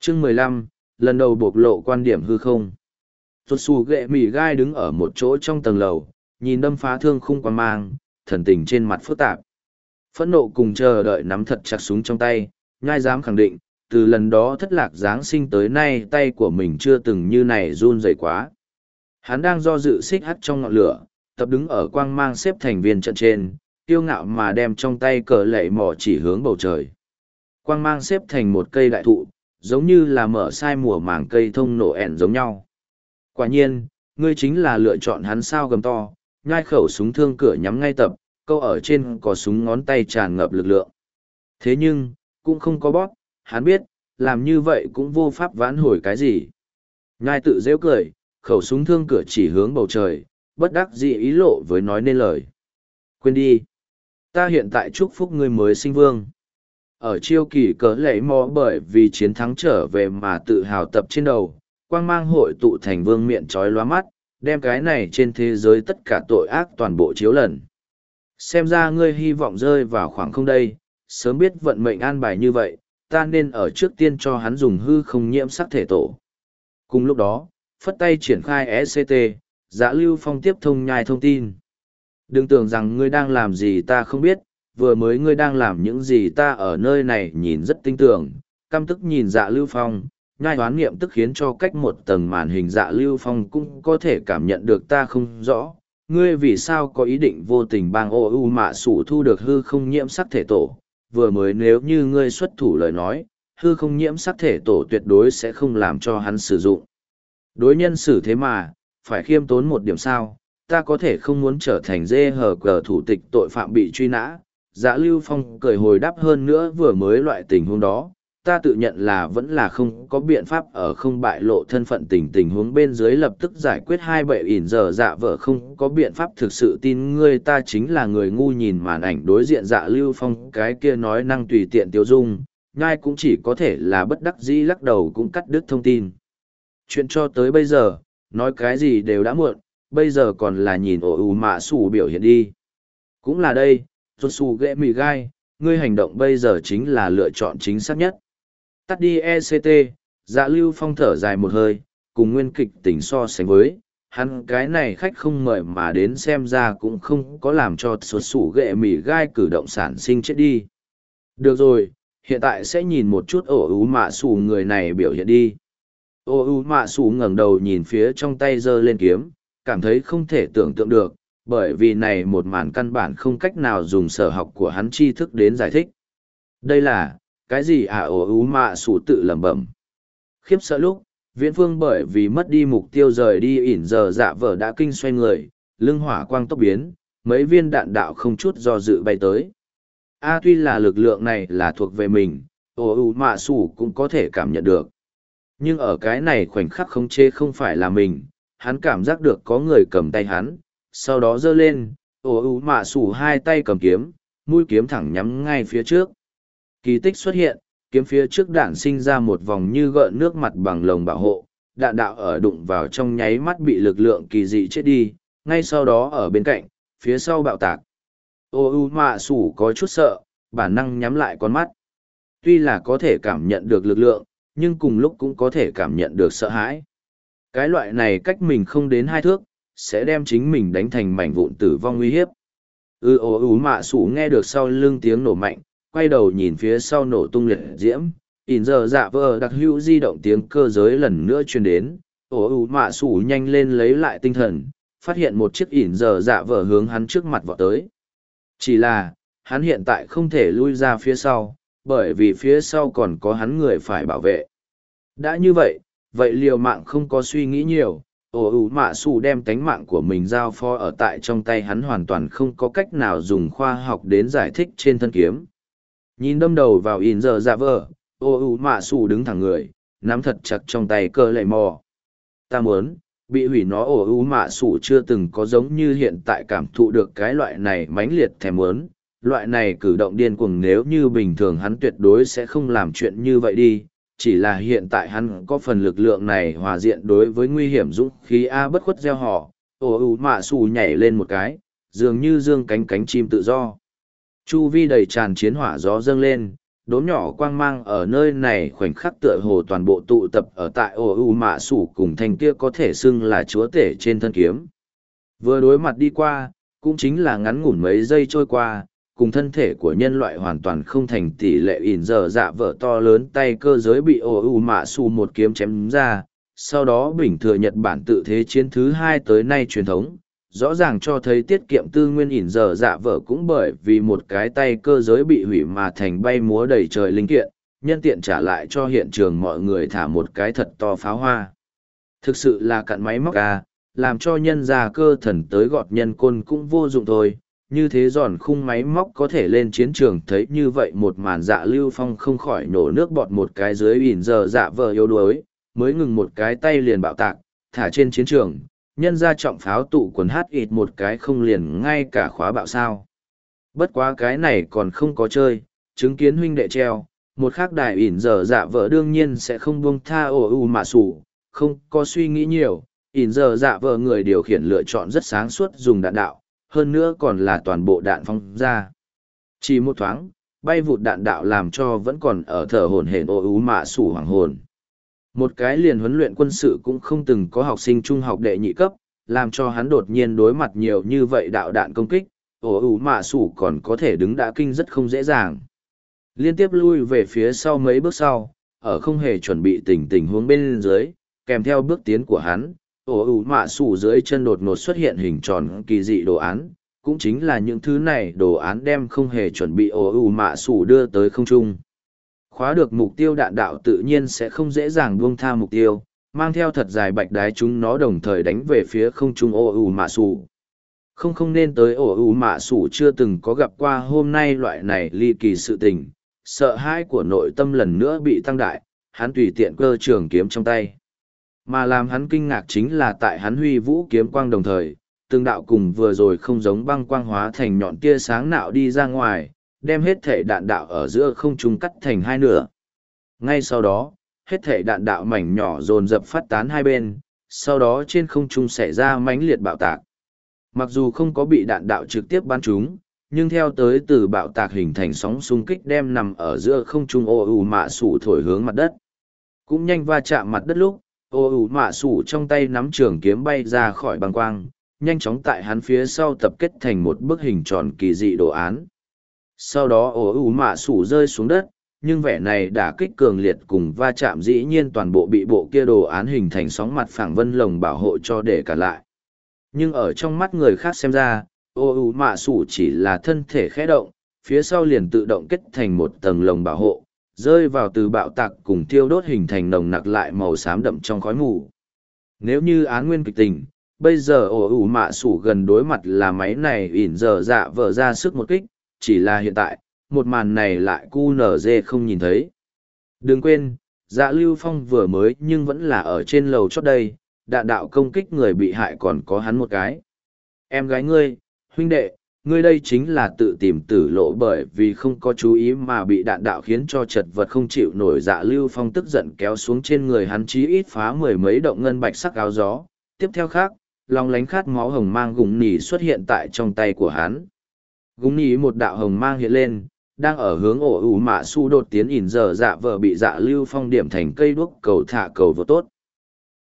Chương 15, lần đầu bộc lộ quan điểm hư không. Tuột xù ghệ mì gai đứng ở một chỗ trong tầng lầu, nhìn đâm phá thương khung quang mang, thần tình trên mặt phức tạp. Phẫn nộ cùng chờ đợi nắm thật chặt súng trong tay, nhai dám khẳng định, từ lần đó thất lạc Giáng sinh tới nay tay của mình chưa từng như này run rẩy quá. Hắn đang do dự xích hắt trong ngọn lửa, tập đứng ở quang mang xếp thành viên trận trên, kiêu ngạo mà đem trong tay cờ lệ mỏ chỉ hướng bầu trời. Quang mang xếp thành một cây đại thụ, giống như là mở sai mùa màng cây thông nổ ẻn giống nhau. Quả nhiên, ngươi chính là lựa chọn hắn sao gầm to, nhai khẩu súng thương cửa nhắm ngay tập, câu ở trên có súng ngón tay tràn ngập lực lượng. Thế nhưng, cũng không có bóp, hắn biết, làm như vậy cũng vô pháp vãn hồi cái gì. Nhai tự rêu cười, khẩu súng thương cửa chỉ hướng bầu trời, bất đắc dĩ ý lộ với nói nên lời. Quên đi. Ta hiện tại chúc phúc ngươi mới sinh vương. Ở chiêu kỳ cỡ lệ mò bởi vì chiến thắng trở về mà tự hào tập trên đầu, quang mang hội tụ thành vương miệng trói lóa mắt, đem cái này trên thế giới tất cả tội ác toàn bộ chiếu lần. Xem ra ngươi hy vọng rơi vào khoảng không đây, sớm biết vận mệnh an bài như vậy, ta nên ở trước tiên cho hắn dùng hư không nhiễm sắc thể tổ. Cùng lúc đó, phất tay triển khai ECT, Dạ Lưu Phong tiếp thông nhai thông tin. Đừng tưởng rằng ngươi đang làm gì ta không biết, vừa mới ngươi đang làm những gì ta ở nơi này nhìn rất tinh tường, căm tức nhìn Dạ Lưu Phong, nhai đoán nghiệm tức khiến cho cách một tầng màn hình Dạ Lưu Phong cũng có thể cảm nhận được ta không rõ. Ngươi vì sao có ý định vô tình bang ô u mạ sủ thu được hư không nhiễm sắc thể tổ, vừa mới nếu như ngươi xuất thủ lời nói, hư không nhiễm sắc thể tổ tuyệt đối sẽ không làm cho hắn sử dụng. Đối nhân xử thế mà, phải khiêm tốn một điểm sao, ta có thể không muốn trở thành dê hờ cờ thủ tịch tội phạm bị truy nã. Dạ Lưu Phong cười hồi đáp hơn nữa vừa mới loại tình huống đó, ta tự nhận là vẫn là không có biện pháp ở không bại lộ thân phận tình huống bên dưới lập tức giải quyết hai bệ ỉn giờ dạ vợ không có biện pháp thực sự tin ngươi ta chính là người ngu nhìn màn ảnh đối diện Dạ Lưu Phong cái kia nói năng tùy tiện tiêu dung, nhai cũng chỉ có thể là bất đắc dĩ lắc đầu cũng cắt đứt thông tin. Chuyện cho tới bây giờ, nói cái gì đều đã muộn, bây giờ còn là nhìn ổ ù mạ sủ biểu hiện đi. Cũng là đây, rốt sủ ghệ mì gai, ngươi hành động bây giờ chính là lựa chọn chính xác nhất. Tắt đi ECT, Dạ Lưu Phong thở dài một hơi, cùng nguyên kịch tình so sánh với, hắn cái này khách không mời mà đến xem ra cũng không có làm cho sốt sủ ghệ mì gai cử động sản sinh chết đi. Được rồi, hiện tại sẽ nhìn một chút ổ ú mạ sủ người này biểu hiện đi. Ổ ú mạ sủ ngẩng đầu nhìn phía trong tay giơ lên kiếm, cảm thấy không thể tưởng tượng được, bởi vì này một màn căn bản không cách nào dùng sở học của hắn tri thức đến giải thích. Đây là cái gì à? Ổ ú mạ sủ tự lẩm bẩm. Khiếp sợ lúc, Viễn Phương bởi vì mất đi mục tiêu rời đi ỉn giờ dạ vờ đã kinh xoay người, lưng hỏa quang tốc biến, mấy viên đạn đạo không chút do dự bay tới. Tuy là lực lượng này là thuộc về mình, ổ ú mạ sủ cũng có thể cảm nhận được. Nhưng ở cái này khoảnh khắc khống chế không phải là mình, hắn cảm giác được có người cầm tay hắn, sau đó giơ lên, ổ ú mạ sủ hai tay cầm kiếm, mũi kiếm thẳng nhắm ngay phía trước. Kỳ tích xuất hiện, kiếm phía trước đạn sinh ra một vòng như gợn nước mặt bằng lồng bảo hộ, đạn đạo ở đụng vào trong nháy mắt bị lực lượng kỳ dị chết đi, ngay sau đó ở bên cạnh, phía sau bạo tạc. Ô u mạ sủ có chút sợ, bản năng nhắm lại con mắt. Tuy là có thể cảm nhận được lực lượng, nhưng cùng lúc cũng có thể cảm nhận được sợ hãi. Cái loại này cách mình không đến 2 thước, sẽ đem chính mình đánh thành mảnh vụn tử vong nguy hiếp. Ô u mạ sủ nghe được sau lưng tiếng nổ mạnh, quay đầu nhìn phía sau nổ tung liệt diễm, ỉn giờ dạ vờ đặc hữu di động tiếng cơ giới lần nữa truyền đến. Ô u mạ sủ nhanh lên lấy lại tinh thần, phát hiện một chiếc ỉn giờ dạ vờ hướng hắn trước mặt vọt tới. Chỉ là, hắn hiện tại không thể lui ra phía sau, bởi vì phía sau còn có hắn người phải bảo vệ. Đã như vậy, vậy liều mạng không có suy nghĩ nhiều, ổ ủ mạ xù đem tánh mạng của mình giao phó ở tại trong tay hắn hoàn toàn không có cách nào dùng khoa học đến giải thích trên thân kiếm. Nhìn đâm đầu vào in giờ dạ vờ, ổ ủ mạ xù đứng thẳng người, nắm thật chặt trong tay cơ lệ mò. Ta muốn, bị hủy nó ổ ủ mạ xù chưa từng có giống như hiện tại cảm thụ được cái loại này mãnh liệt thèm muốn. Loại này cử động điên cuồng nếu như bình thường hắn tuyệt đối sẽ không làm chuyện như vậy đi, chỉ là hiện tại hắn có phần lực lượng này hòa diện đối với nguy hiểm dũng khí A bất khuất gieo họ, ồ ù mạ xù nhảy lên một cái, dường như dương cánh cánh chim tự do. Chu vi đầy tràn chiến hỏa gió dâng lên, Đốm nhỏ quang mang ở nơi này khoảnh khắc tựa hồ toàn bộ tụ tập ở tại ổ ủ mạ sủ cùng thanh kia có thể xưng là chúa tể trên thân kiếm. Vừa đối mặt đi qua, cũng chính là ngắn ngủn mấy giây trôi qua, cùng thân thể của nhân loại hoàn toàn không thành tỷ lệ ỉn giờ dạ vợ to lớn tay cơ giới bị ổ ủ mạ sủ một kiếm chém ra, sau đó bình thừa Nhật Bản tự thế chiến thứ 2 tới nay truyền thống. Rõ ràng cho thấy tiết kiệm tư nguyên ỉn giờ dạ vợ cũng bởi vì một cái tay cơ giới bị hủy mà thành bay múa đầy trời linh kiện, nhân tiện trả lại cho hiện trường mọi người thả một cái thật to pháo hoa. Thực sự là cặn máy móc làm cho nhân gia cơ thần tới gọt nhân côn cũng vô dụng thôi. Như thế giòn khung máy móc có thể lên chiến trường thấy như vậy một màn Dạ Lưu Phong không khỏi nổ nước bọt một cái dưới ỉn giờ dạ vợ yếu đuối, mới ngừng một cái tay liền bạo tạc, thả trên chiến trường. Nhân ra trọng pháo tụ quần hát ịt một cái không liền ngay cả khóa bạo sao. Bất quá cái này còn không có chơi, chứng kiến huynh đệ treo, một khác đại ỉn giờ dạ vợ đương nhiên sẽ không buông tha ổ ủ mạ sủ, không có suy nghĩ nhiều, ỉn giờ dạ vợ người điều khiển lựa chọn rất sáng suốt dùng đạn đạo, hơn nữa còn là toàn bộ đạn phóng ra. Chỉ một thoáng, bay vụt đạn đạo làm cho vẫn còn ở thở hổn hển ổ ủ mạ sủ hoàng hồn. Một cái liền huấn luyện quân sự cũng không từng có học sinh trung học đệ nhị cấp, làm cho hắn đột nhiên đối mặt nhiều như vậy đạo đạn công kích, ổ ủ mạ sủ còn có thể đứng đã kinh rất không dễ dàng. Liên tiếp lui về phía sau mấy bước sau, ở không hề chuẩn bị tình huống bên dưới, kèm theo bước tiến của hắn, ổ ủ mạ sủ dưới chân đột ngột xuất hiện hình tròn kỳ dị đồ án, cũng chính là những thứ này đồ án đem không hề chuẩn bị ổ ủ mạ sủ đưa tới không trung. Khóa được mục tiêu đạn đạo tự nhiên sẽ không dễ dàng buông tha mục tiêu, mang theo thật dài bạch đái chúng nó đồng thời đánh về phía không trung ổ ủ mạ sủ. Không nên tới ổ ủ mạ sủ chưa từng có gặp qua hôm nay loại này ly kỳ sự tình, sợ hãi của nội tâm lần nữa bị tăng đại, hắn tùy tiện cơ trường kiếm trong tay. Mà làm hắn kinh ngạc chính là tại hắn huy vũ kiếm quang đồng thời, từng đạo cùng vừa rồi không giống băng quang hóa thành nhọn tia sáng nạo đi ra ngoài, đem hết thể đạn đạo ở giữa không trung cắt thành hai nửa. Ngay sau đó, hết thể đạn đạo mảnh nhỏ dồn dập phát tán hai bên, sau đó trên không trung xảy ra mãnh liệt bạo tạc. Mặc dù không có bị đạn đạo trực tiếp bắn trúng, nhưng theo tới từ bạo tạc hình thành sóng xung kích đem nằm ở giữa không trung ổ ủ mạ sủ thổi hướng mặt đất. Cũng nhanh va chạm mặt đất lúc, ổ ủ mạ sủ trong tay nắm trường kiếm bay ra khỏi băng quang, nhanh chóng tại hắn phía sau tập kết thành một bức hình tròn kỳ dị đồ án. Sau đó ổ ủ mạ sủ rơi xuống đất, nhưng vẻ này đã kích cường liệt cùng va chạm dĩ nhiên toàn bộ bị bộ kia đồ án hình thành sóng mặt phẳng vân lồng bảo hộ cho để cả lại. Nhưng ở trong mắt người khác xem ra, ổ ủ mạ sủ chỉ là thân thể khẽ động, phía sau liền tự động kết thành một tầng lồng bảo hộ, rơi vào từ bạo tạc cùng thiêu đốt hình thành nồng nặc lại màu xám đậm trong khói mù. Nếu như án nguyên kịch tình, bây giờ ổ ủ mạ sủ gần đối mặt là máy này ỉn giờ dạ vờ ra sức một kích, chỉ là hiện tại, một màn này lại QNZ không nhìn thấy. Đừng quên, Dạ Lưu Phong vừa mới nhưng vẫn là ở trên lầu chót đây, đạn đạo công kích người bị hại còn có hắn một cái. Em gái ngươi, huynh đệ, ngươi đây chính là tự tìm tử lộ bởi vì không có chú ý mà bị đạn đạo khiến cho chật vật không chịu nổi. Dạ Lưu Phong tức giận kéo xuống trên người hắn chí ít phá mười mấy động ngân bạch sắc áo gió. Tiếp theo khác, lòng lánh khát máu hồng mang gùng nỉ xuất hiện tại trong tay của hắn. Gúng nỉ một đạo hồng mang hiện lên, đang ở hướng ổ ủ mạ su đột tiến ỉn giờ dạ vợ bị Dạ Lưu Phong điểm thành cây đuốc cầu thả cầu vô tốt.